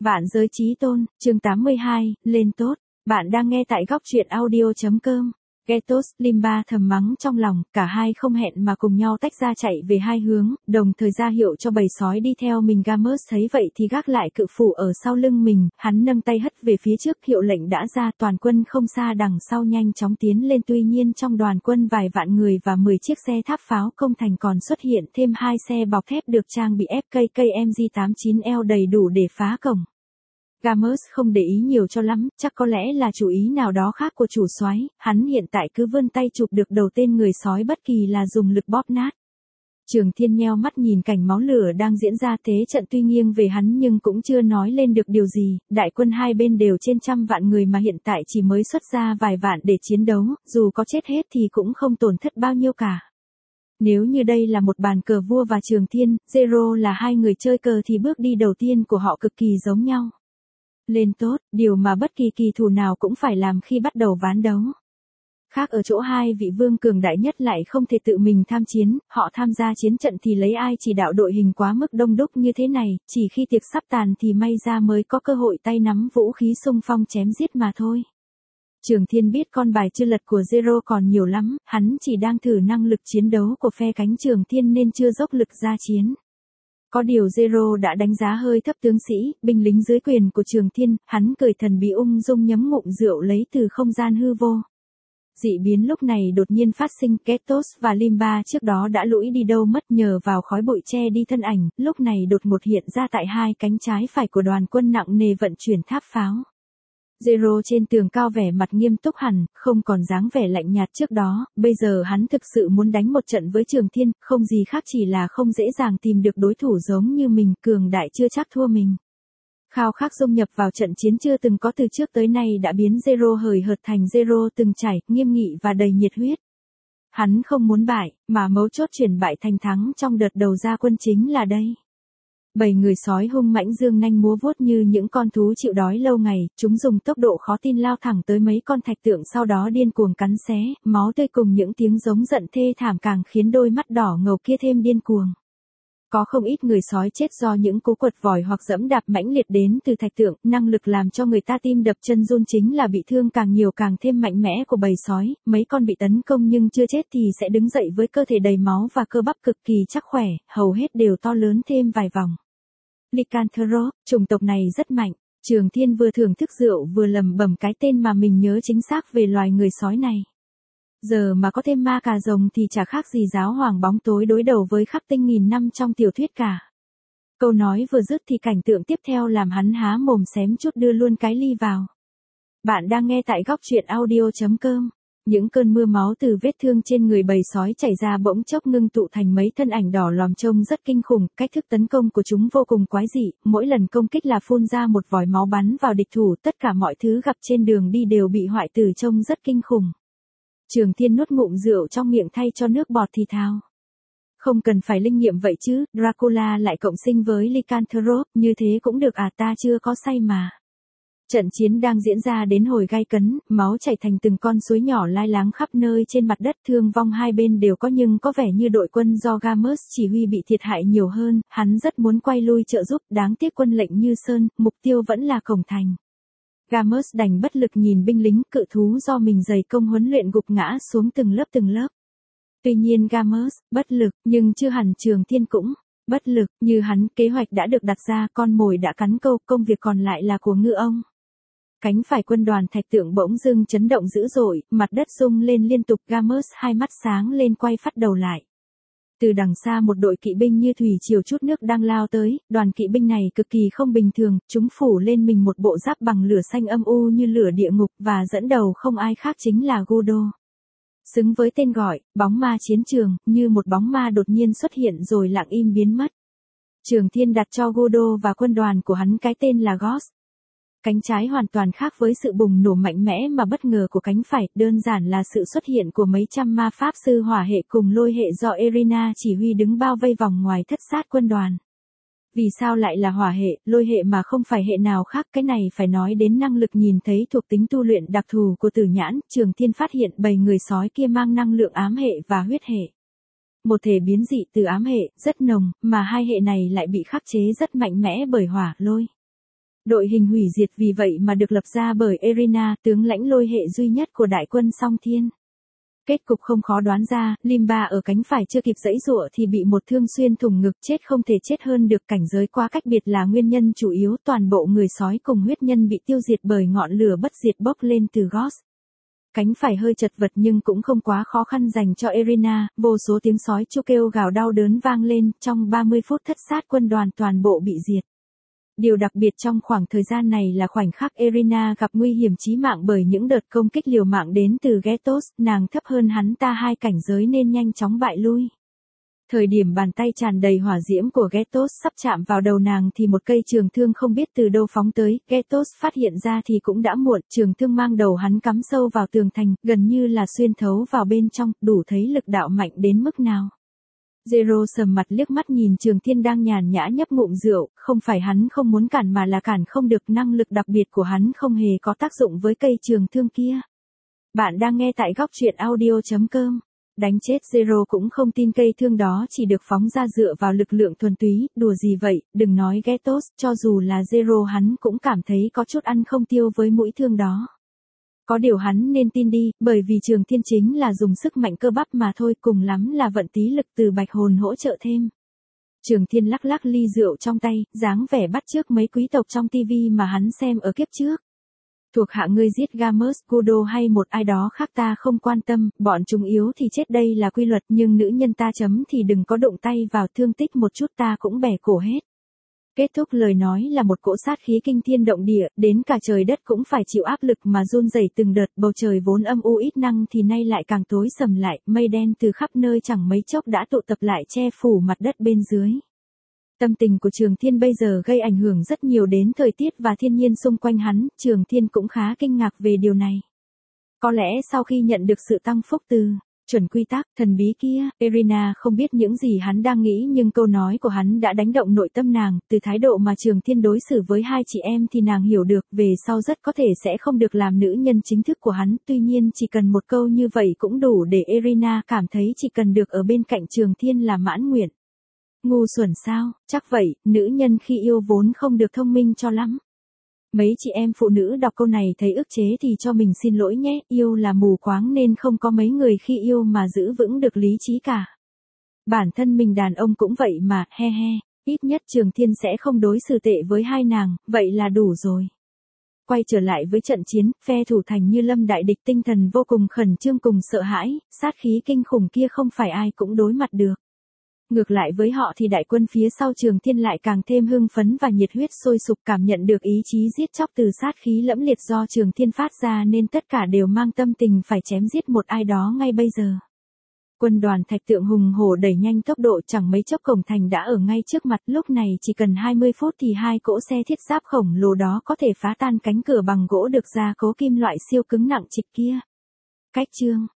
Vạn giới chí tôn, chương 82, lên tốt. Bạn đang nghe tại góc truyện audio.com. Getos, Limba thầm mắng trong lòng, cả hai không hẹn mà cùng nhau tách ra chạy về hai hướng, đồng thời ra hiệu cho bầy sói đi theo mình. Gamers thấy vậy thì gác lại cự phủ ở sau lưng mình, hắn nâng tay hất về phía trước, hiệu lệnh đã ra, toàn quân không xa đằng sau nhanh chóng tiến lên. Tuy nhiên trong đoàn quân vài vạn người và 10 chiếc xe tháp pháo công thành còn xuất hiện thêm 2 xe bọc thép được trang bị FKKMG-89L đầy đủ để phá cổng. Gamers không để ý nhiều cho lắm, chắc có lẽ là chủ ý nào đó khác của chủ soái, hắn hiện tại cứ vươn tay chụp được đầu tên người sói bất kỳ là dùng lực bóp nát. Trường Thiên nheo mắt nhìn cảnh máu lửa đang diễn ra, thế trận tuy nghiêng về hắn nhưng cũng chưa nói lên được điều gì, đại quân hai bên đều trên trăm vạn người mà hiện tại chỉ mới xuất ra vài vạn để chiến đấu, dù có chết hết thì cũng không tổn thất bao nhiêu cả. Nếu như đây là một bàn cờ vua và Trường Thiên, Zero là hai người chơi cờ thì bước đi đầu tiên của họ cực kỳ giống nhau. Lên tốt, điều mà bất kỳ kỳ thủ nào cũng phải làm khi bắt đầu ván đấu. Khác ở chỗ hai vị vương cường đại nhất lại không thể tự mình tham chiến, họ tham gia chiến trận thì lấy ai chỉ đạo đội hình quá mức đông đúc như thế này, chỉ khi tiệc sắp tàn thì may ra mới có cơ hội tay nắm vũ khí xung phong chém giết mà thôi. Trường Thiên biết con bài chưa lật của Zero còn nhiều lắm, hắn chỉ đang thử năng lực chiến đấu của phe cánh Trường Thiên nên chưa dốc lực ra chiến. Có điều Zero đã đánh giá hơi thấp tướng sĩ, binh lính dưới quyền của Trường Thiên, hắn cười thần bí ung dung nhấm ngụm rượu lấy từ không gian hư vô. Dị biến lúc này đột nhiên phát sinh, Getos và Limba trước đó đã lũi đi đâu mất, nhờ vào khói bụi che đi thân ảnh, lúc này đột ngột hiện ra tại hai cánh trái phải của đoàn quân nặng nề vận chuyển tháp pháo. Zero trên tường cao vẻ mặt nghiêm túc hẳn, không còn dáng vẻ lạnh nhạt trước đó, bây giờ hắn thực sự muốn đánh một trận với Trường Thiên, không gì khác chỉ là không dễ dàng tìm được đối thủ giống như mình, cường đại chưa chắc thua mình. Khao khát dung nhập vào trận chiến chưa từng có từ trước tới nay đã biến Zero hời hợt thành Zero từng trải, nghiêm nghị và đầy nhiệt huyết. Hắn không muốn bại, mà mấu chốt chuyển bại thành thắng trong đợt đầu ra quân chính là đây. 7 người sói hung mãnh dương nanh múa vuốt như những con thú chịu đói lâu ngày, chúng dùng tốc độ khó tin lao thẳng tới mấy con thạch tượng, sau đó điên cuồng cắn xé, máu tươi cùng những tiếng giống giận thê thảm càng khiến đôi mắt đỏ ngầu kia thêm điên cuồng. Có không ít người sói chết do những cú quật vòi hoặc giẫm đạp mãnh liệt đến từ thạch tượng, năng lực làm cho người ta tim đập chân run chính là bị thương càng nhiều càng thêm mạnh mẽ của bầy sói, mấy con bị tấn công nhưng chưa chết thì sẽ đứng dậy với cơ thể đầy máu và cơ bắp cực kỳ chắc khỏe, hầu hết đều to lớn thêm vài vòng. Lycanthrope, chủng tộc này rất mạnh. Trường Thiên vừa thưởng thức rượu vừa lẩm bẩm cái tên mà mình nhớ chính xác về loài người sói này. Giờ mà có thêm ma cà rồng thì chả khác gì giáo hoàng bóng tối đối đầu với khắc tinh nghìn năm trong tiểu thuyết cả. Câu nói vừa dứt thì cảnh tượng tiếp theo làm hắn há mồm xém chút đưa luôn cái ly vào. Bạn đang nghe tại góc truyện audio.com. Những cơn mưa máu từ vết thương trên người bầy sói chảy ra bỗng chốc ngưng tụ thành mấy thân ảnh đỏ lòm trông rất kinh khủng, cách thức tấn công của chúng vô cùng quái dị, mỗi lần công kích là phun ra một vòi máu bắn vào địch thủ, tất cả mọi thứ gặp trên đường đi đều bị hoại tử trông rất kinh khủng. Trường Thiên nuốt ngụm rượu trong miệng thay cho nước bọt thì thào. Không cần phải linh nghiệm vậy chứ, Dracula lại cộng sinh với Lycanthrope, như thế cũng được à, ta chưa có say mà. Trận chiến đang diễn ra đến hồi gay cấn, máu chảy thành từng con suối nhỏ lai láng khắp nơi trên mặt đất, thương vong hai bên đều có nhưng có vẻ như đội quân do Gamers chỉ huy bị thiệt hại nhiều hơn, hắn rất muốn quay lui trợ giúp, đáng tiếc quân lệnh như sơn, mục tiêu vẫn là cổng thành. Gamers đành bất lực nhìn binh lính cự thú do mình dày công huấn luyện gục ngã xuống từng lớp từng lớp. Tuy nhiên Gamers, bất lực, nhưng chưa hẳn Trường Thiên cũng bất lực, như hắn, kế hoạch đã được đặt ra, con mồi đã cắn câu, công việc còn lại là của ngư ông. Cánh phải quân đoàn thạch tượng bỗng dưng chấn động dữ dội, mặt đất rung lên liên tục, Gamers hai mắt sáng lên quay phắt đầu lại. Từ đằng xa một đội kỵ binh như thủy triều chút nước đang lao tới, đoàn kỵ binh này cực kỳ không bình thường, chúng phủ lên mình một bộ giáp bằng lửa xanh âm u như lửa địa ngục và dẫn đầu không ai khác chính là Godot. Xứng với tên gọi, bóng ma chiến trường, như một bóng ma đột nhiên xuất hiện rồi lặng im biến mất. Trường Thiên đặt cho Godot và quân đoàn của hắn cái tên là Ghost. Cánh trái hoàn toàn khác với sự bùng nổ mạnh mẽ mà bất ngờ của cánh phải, đơn giản là sự xuất hiện của mấy trăm ma pháp sư hỏa hệ cùng lôi hệ do Irina chỉ huy đứng bao vây vòng ngoài thất sát quân đoàn. Vì sao lại là hỏa hệ, lôi hệ mà không phải hệ nào khác, cái này phải nói đến năng lực nhìn thấy thuộc tính tu luyện đặc thù của Tử Nhãn. Trường Thiên phát hiện bầy người sói kia mang năng lượng ám hệ và huyết hệ. Một thể biến dị từ ám hệ, rất nồng, mà hai hệ này lại bị khắc chế rất mạnh mẽ bởi hỏa, lôi. Đội hình hủy diệt vì vậy mà được lập ra bởi Erina, tướng lãnh lôi hệ duy nhất của đại quân Song Thiên. Kết cục không khó đoán ra, Limba ở cánh phải chưa kịp giãy giụa thì bị một thương xuyên thủng ngực, chết không thể chết hơn được. Cảnh giới quá cách biệt là nguyên nhân chủ yếu, toàn bộ người sói cùng huyết nhân bị tiêu diệt bởi ngọn lửa bất diệt bốc lên từ Ghost. Cánh phải hơi chật vật nhưng cũng không quá khó khăn dành cho Erina, vô số tiếng sói chu kêu gào đau đớn vang lên, trong 30 phút thất sát quân đoàn toàn bộ bị diệt. Điều đặc biệt trong khoảng thời gian này là khoảnh khắc Erina gặp nguy hiểm chí mạng bởi những đợt công kích liều mạng đến từ Getos, nàng thấp hơn hắn ta 2 cảnh giới nên nhanh chóng bại lui. Thời điểm bàn tay tràn đầy hỏa diễm của Getos sắp chạm vào đầu nàng thì một cây trường thương không biết từ đâu phóng tới, Getos phát hiện ra thì cũng đã muộn, trường thương mang đầu hắn cắm sâu vào tường thành, gần như là xuyên thấu vào bên trong, đủ thấy lực đạo mạnh đến mức nào. Zero sầm mặt liếc mắt nhìn Trường Thiên đang nhàn nhã nhấp ngụm rượu, không phải hắn không muốn cản mà là cản không được, năng lực đặc biệt của hắn không hề có tác dụng với cây trường thương kia. Bạn đang nghe tại góc truyện audio.com. Đánh chết Zero cũng không tin cây thương đó chỉ được phóng ra dựa vào lực lượng thuần túy, đùa gì vậy, đừng nói Getos, cho dù là Zero hắn cũng cảm thấy có chút ăn không tiêu với mũi thương đó. Có điều hắn nên tin đi, bởi vì Trường Thiên chính là dùng sức mạnh cơ bắp mà thôi, cùng lắm là vận tí lực từ bạch hồn hỗ trợ thêm. Trường Thiên lắc lắc ly rượu trong tay, dáng vẻ bắt chước mấy quý tộc trong tivi mà hắn xem ở kiếp trước. Thuộc hạ ngươi giết Gamers, Kudo hay một ai đó khác ta không quan tâm, bọn chúng yếu thì chết đây là quy luật, nhưng nữ nhân ta chấm thì đừng có đụng tay vào, thương tích một chút ta cũng bẻ cổ hết. Kết thúc lời nói là một cỗ sát khí kinh thiên động địa, đến cả trời đất cũng phải chịu áp lực mà run rẩy từng đợt, bầu trời vốn âm u ít năng thì nay lại càng tối sầm lại, mây đen từ khắp nơi chẳng mấy chốc đã tụ tập lại che phủ mặt đất bên dưới. Tâm tình của Trường Thiên bây giờ gây ảnh hưởng rất nhiều đến thời tiết và thiên nhiên xung quanh hắn, Trường Thiên cũng khá kinh ngạc về điều này. Có lẽ sau khi nhận được sự tăng phúc từ chuẩn quy tắc thần bí kia, Erina không biết những gì hắn đang nghĩ nhưng câu nói của hắn đã đánh động nội tâm nàng, từ thái độ mà Trường Thiên đối xử với hai chị em thì nàng hiểu được về sau rất có thể sẽ không được làm nữ nhân chính thức của hắn, tuy nhiên chỉ cần một câu như vậy cũng đủ để Erina cảm thấy chỉ cần được ở bên cạnh Trường Thiên là mãn nguyện. Ngu xuẩn sao, chắc vậy, nữ nhân khi yêu vốn không được thông minh cho lắm. Mấy chị em phụ nữ đọc câu này thấy ức chế thì cho mình xin lỗi nhé, yêu là mù quáng nên không có mấy người khi yêu mà giữ vững được lý trí cả. Bản thân mình đàn ông cũng vậy mà, he he, ít nhất Trường Thiên sẽ không đối xử tệ với hai nàng, vậy là đủ rồi. Quay trở lại với trận chiến, phe thủ thành Như Lâm đại địch tinh thần vô cùng khẩn trương cùng sợ hãi, sát khí kinh khủng kia không phải ai cũng đối mặt được. Ngược lại với họ thì đại quân phía sau Trường Thiên lại càng thêm hưng phấn và nhiệt huyết sôi sục, cảm nhận được ý chí giết chóc từ sát khí lẫm liệt do Trường Thiên phát ra nên tất cả đều mang tâm tình phải chém giết một ai đó ngay bây giờ. Quân đoàn Thạch Tượng hùng hổ đẩy nhanh tốc độ, chẳng mấy chốc cổng thành đã ở ngay trước mặt, lúc này chỉ cần 20 phút thì hai cỗ xe thiết giáp khổng lồ đó có thể phá tan cánh cửa bằng gỗ được gia cố kim loại siêu cứng nặng trịch kia. Cách chương